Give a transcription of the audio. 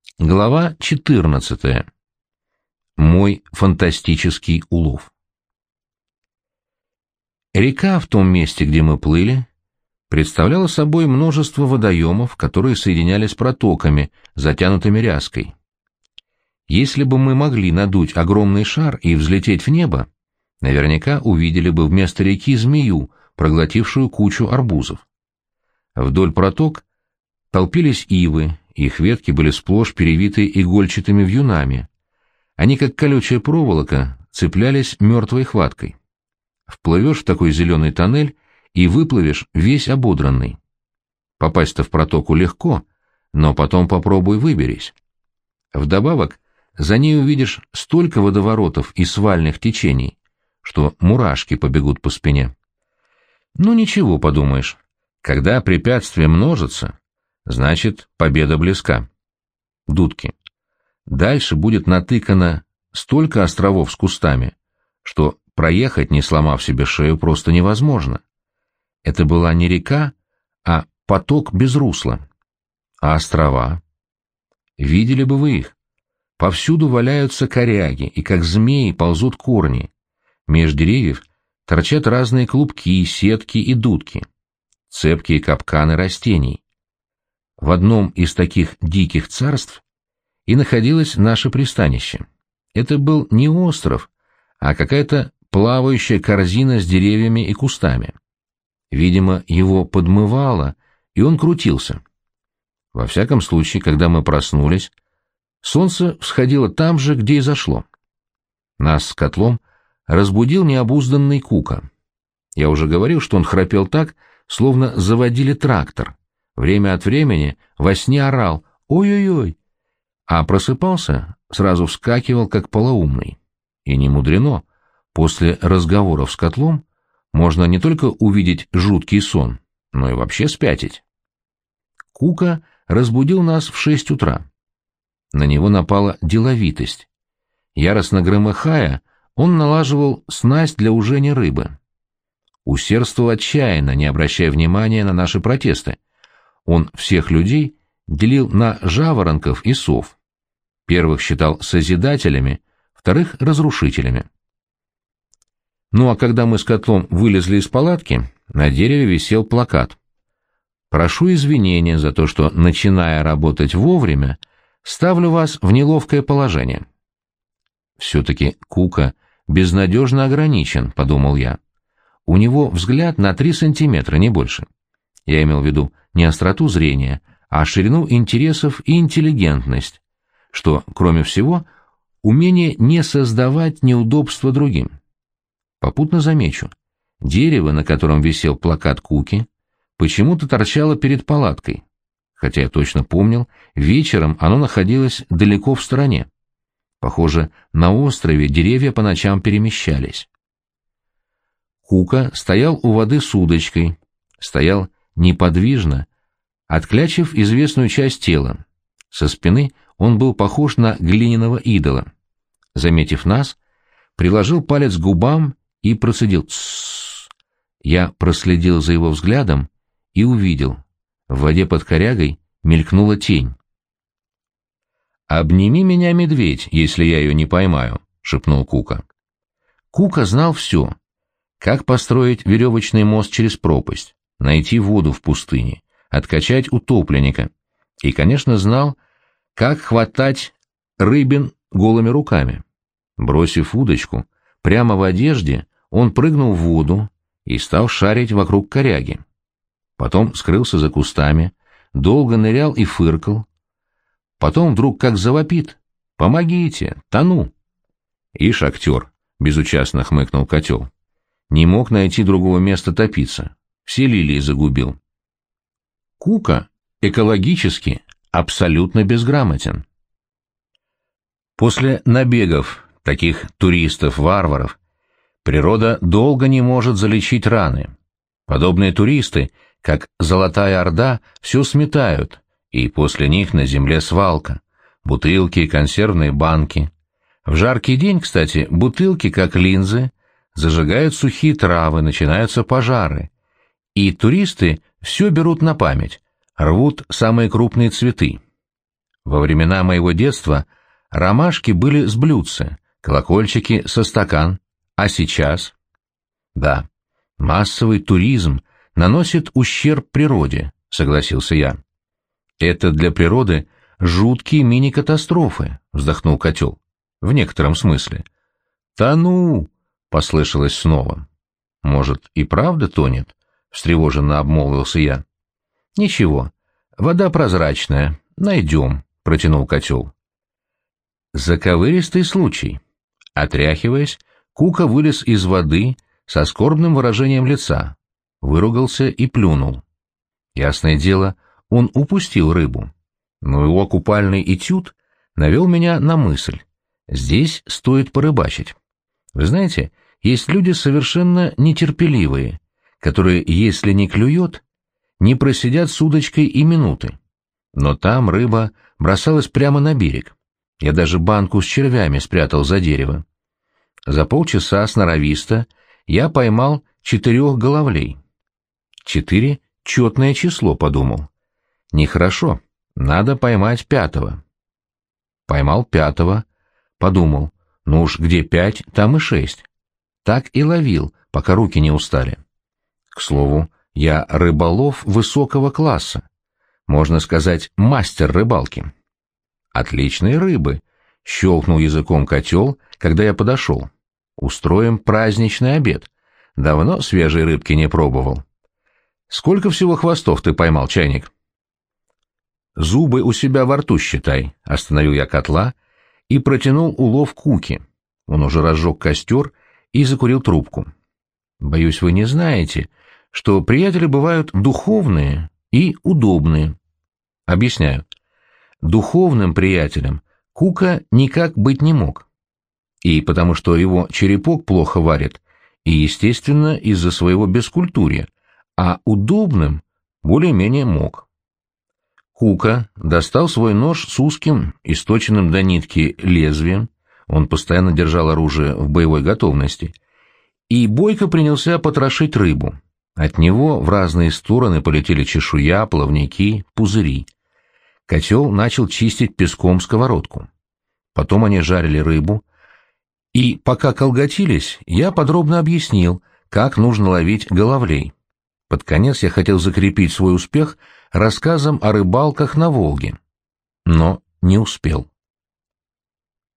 Глава 14. Мой фантастический улов. Река в том месте, где мы плыли, представляла собой множество водоемов, которые соединялись протоками, затянутыми ряской. Если бы мы могли надуть огромный шар и взлететь в небо, наверняка увидели бы вместо реки змею, проглотившую кучу арбузов. Вдоль проток толпились ивы, их ветки были сплошь перевиты игольчатыми вьюнами. Они, как колючая проволока, цеплялись мертвой хваткой. Вплывешь в такой зеленый тоннель и выплывешь весь ободранный. Попасть-то в протоку легко, но потом попробуй выберись. Вдобавок, за ней увидишь столько водоворотов и свальных течений, что мурашки побегут по спине. Ну ничего, подумаешь, когда препятствия множатся, значит, победа близка. Дудки. Дальше будет натыкано столько островов с кустами, что проехать, не сломав себе шею, просто невозможно. Это была не река, а поток без русла. А острова? Видели бы вы их. Повсюду валяются коряги, и как змеи ползут корни. Меж деревьев торчат разные клубки, сетки и дудки. Цепкие капканы растений. В одном из таких диких царств и находилось наше пристанище. Это был не остров, а какая-то плавающая корзина с деревьями и кустами. Видимо, его подмывало, и он крутился. Во всяком случае, когда мы проснулись, солнце всходило там же, где и зашло. Нас с котлом разбудил необузданный Кука. Я уже говорил, что он храпел так, словно заводили трактор. Время от времени во сне орал «Ой-ой-ой!», а просыпался, сразу вскакивал, как полоумный. И не мудрено. После разговоров с котлом можно не только увидеть жуткий сон, но и вообще спятить. Кука разбудил нас в 6 утра. На него напала деловитость. Яростно громыхая, он налаживал снасть для ужения рыбы. Усердствовал отчаянно, не обращая внимания на наши протесты. Он всех людей делил на жаворонков и сов. Первых считал созидателями, вторых — разрушителями. Ну а когда мы с котлом вылезли из палатки, на дереве висел плакат. «Прошу извинения за то, что, начиная работать вовремя, ставлю вас в неловкое положение». «Все-таки Кука безнадежно ограничен», — подумал я. «У него взгляд на 3 сантиметра, не больше». Я имел в виду не остроту зрения, а ширину интересов и интеллигентность, что, кроме всего, умение не создавать неудобства другим. Попутно замечу, дерево, на котором висел плакат Куки, почему-то торчало перед палаткой, хотя я точно помнил, вечером оно находилось далеко в стороне. Похоже, на острове деревья по ночам перемещались. Кука стоял у воды с удочкой, стоял неподвижно, отклячив известную часть тела. Со спины он был похож на глиняного идола. Заметив нас, приложил палец к губам и процедил «тссс». Я проследил за его взглядом и увидел. В воде под корягой мелькнула тень. «Обними меня, медведь, если я ее не поймаю», — шепнул Кука. Кука знал все. Как построить веревочный мост через пропасть, найти воду в пустыне, откачать утопленника. И, конечно, знал, как хватать рыбин голыми руками. Бросив удочку, прямо в одежде он прыгнул в воду и стал шарить вокруг коряги. Потом скрылся за кустами, долго нырял и фыркал. Потом вдруг как завопит: «Помогите! Тону!» «Ишь, актер!» — безучастно хмыкнул котел. Не мог найти другого места топиться. Все лилии загубил. Кука экологически абсолютно безграмотен. После набегов таких туристов-варваров природа долго не может залечить раны. Подобные туристы, как Золотая Орда, все сметают, и после них на земле свалка, бутылки и консервные банки. В жаркий день, кстати, бутылки, как линзы, зажигают сухие травы, начинаются пожары. И туристы все берут на память, рвут самые крупные цветы. Во времена моего детства ромашки были с блюдце, колокольчики со стакан, а сейчас? Да, массовый туризм наносит ущерб природе, согласился я. Это для природы жуткие мини-катастрофы, вздохнул котел. В некотором смысле. Та ну, послышалось снова. Может, и правда тонет? Встревоженно обмолвился я. Ничего, вода прозрачная, найдем, протянул котел. Заковыристый случай. Отряхиваясь, Кука вылез из воды со скорбным выражением лица, выругался и плюнул. Ясное дело, он упустил рыбу. Но его купальный этюд навел меня на мысль. Здесь стоит порыбачить. Вы знаете, есть люди совершенно нетерпеливые, которые, если не клюет, не просидят с удочкой и минуты. Но там рыба бросалась прямо на берег. Я даже банку с червями спрятал за дерево. За полчаса сноровисто я поймал 4 головлей. 4 — четное число, подумал. Нехорошо, надо поймать 5-го. Поймал 5-го, подумал, ну уж где 5, там и 6. Так и ловил, пока руки не устали. К слову, я рыболов высокого класса. Можно сказать, мастер рыбалки. Отличные рыбы, щелкнул языком котел, когда я подошел. Устроим праздничный обед. Давно свежей рыбки не пробовал. Сколько всего хвостов ты поймал, чайник? Зубы у себя во рту считай, остановил я котла и протянул улов Куки. Он уже разжег костер и закурил трубку. Боюсь, вы не знаете, что приятели бывают духовные и удобные. Объясняю. Духовным приятелем Кука никак быть не мог. И потому что его черепок плохо варит, и, естественно, из-за своего бескультурья, а удобным более-менее мог. Кука достал свой нож с узким, источенным до нитки лезвием, он постоянно держал оружие в боевой готовности, и бойко принялся потрошить рыбу. От него в разные стороны полетели чешуя, плавники, пузыри. Котел начал чистить песком сковородку. Потом они жарили рыбу, и пока колготились, я подробно объяснил, как нужно ловить головлей. Под конец я хотел закрепить свой успех рассказом о рыбалках на Волге, но не успел.